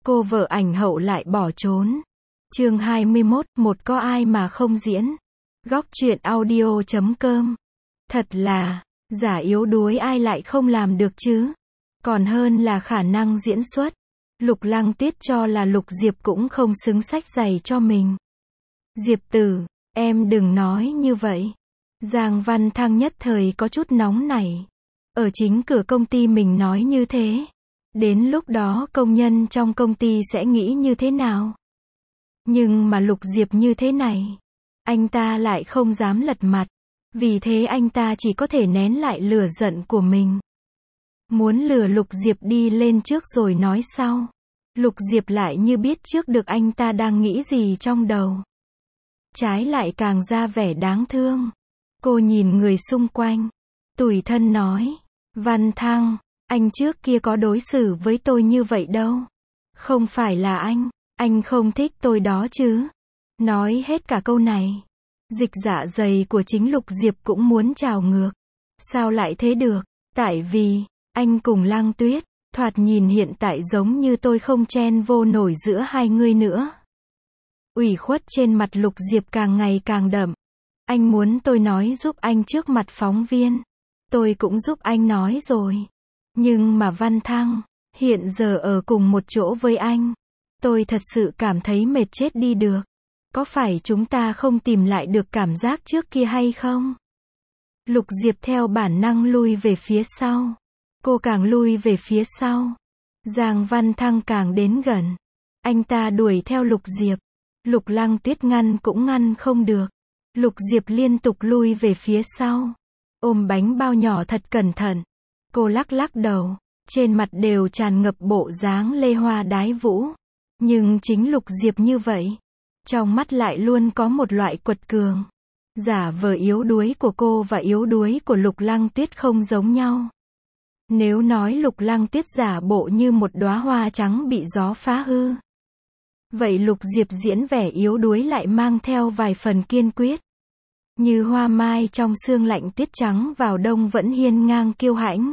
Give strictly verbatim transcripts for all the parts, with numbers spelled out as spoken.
cô vợ ảnh hậu lại bỏ trốn. Chương hai mươi mốt, một có ai mà không diễn. Góc truyện audio chấm com. Thật là, giả yếu đuối ai lại không làm được chứ. Còn hơn là khả năng diễn xuất. Lục Lăng Tuyết cho là Lục Diệp cũng không xứng sách giày cho mình. Diệp tử, em đừng nói như vậy. Giang Văn Thăng nhất thời có chút nóng nảy. Ở chính cửa công ty mình nói như thế. Đến lúc đó công nhân trong công ty sẽ nghĩ như thế nào? Nhưng mà Lục Diệp như thế này, anh ta lại không dám lật mặt. Vì thế anh ta chỉ có thể nén lại lửa giận của mình. Muốn lừa Lục Diệp đi lên trước rồi nói sau. Lục Diệp lại như biết trước được anh ta đang nghĩ gì trong đầu. Trái lại càng ra vẻ đáng thương. Cô nhìn người xung quanh. Tủi thân nói. Văn Thăng, anh trước kia có đối xử với tôi như vậy đâu. Không phải là anh, anh không thích tôi đó chứ. Nói hết cả câu này. Dịch dạ dày của chính Lục Diệp cũng muốn trào ngược. Sao lại thế được? Tại vì, anh cùng Lăng Tuyết, thoạt nhìn hiện tại giống như tôi không chen vô nổi giữa hai người nữa. Ủy khuất trên mặt Lục Diệp càng ngày càng đậm. Anh muốn tôi nói giúp anh trước mặt phóng viên. Tôi cũng giúp anh nói rồi. Nhưng mà Văn Thăng, hiện giờ ở cùng một chỗ với anh. Tôi thật sự cảm thấy mệt chết đi được. Có phải chúng ta không tìm lại được cảm giác trước kia hay không? Lục Diệp theo bản năng lui về phía sau. Cô càng lui về phía sau. Giang Văn Thăng càng đến gần. Anh ta đuổi theo Lục Diệp. Lục Lăng Tuyết ngăn cũng ngăn không được. Lục Diệp liên tục lui về phía sau. Ôm bánh bao nhỏ thật cẩn thận. Cô lắc lắc đầu. Trên mặt đều tràn ngập bộ dáng lê hoa đái vũ. Nhưng chính Lục Diệp như vậy. Trong mắt lại luôn có một loại quật cường. Giả vờ yếu đuối của cô và yếu đuối của Lục Lăng Tuyết không giống nhau. Nếu nói Lục Lăng Tuyết giả bộ như một đóa hoa trắng bị gió phá hư. Vậy Lục Diệp diễn vẻ yếu đuối lại mang theo vài phần kiên quyết. Như hoa mai trong sương lạnh tiết trắng vào đông vẫn hiên ngang kiêu hãnh.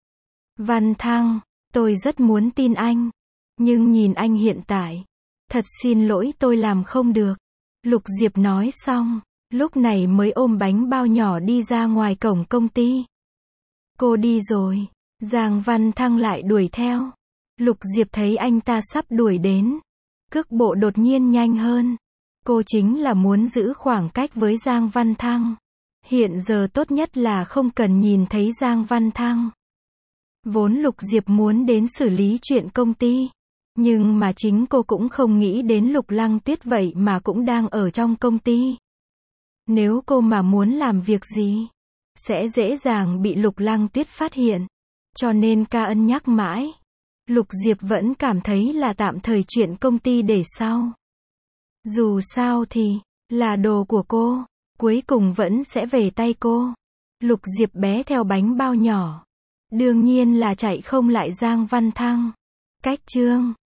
Văn Thăng, tôi rất muốn tin anh. Nhưng nhìn anh hiện tại. Thật xin lỗi tôi làm không được. Lục Diệp nói xong, lúc này mới ôm bánh bao nhỏ đi ra ngoài cổng công ty. Cô đi rồi. Giang Văn Thăng lại đuổi theo. Lục Diệp thấy anh ta sắp đuổi đến. Cước bộ đột nhiên nhanh hơn. Cô chính là muốn giữ khoảng cách với Giang Văn Thăng. Hiện giờ tốt nhất là không cần nhìn thấy Giang Văn Thăng. Vốn Lục Diệp muốn đến xử lý chuyện công ty. Nhưng mà chính cô cũng không nghĩ đến Lục Lăng Tuyết vậy mà cũng đang ở trong công ty. Nếu cô mà muốn làm việc gì, sẽ dễ dàng bị Lục Lăng Tuyết phát hiện. Cho nên ca ân nhắc mãi. Lục Diệp vẫn cảm thấy là tạm thời chuyện công ty để sau. Dù sao thì, là đồ của cô, cuối cùng vẫn sẽ về tay cô. Lục Diệp bé theo bánh bao nhỏ. Đương nhiên là chạy không lại Giang Văn Thăng. Cách chương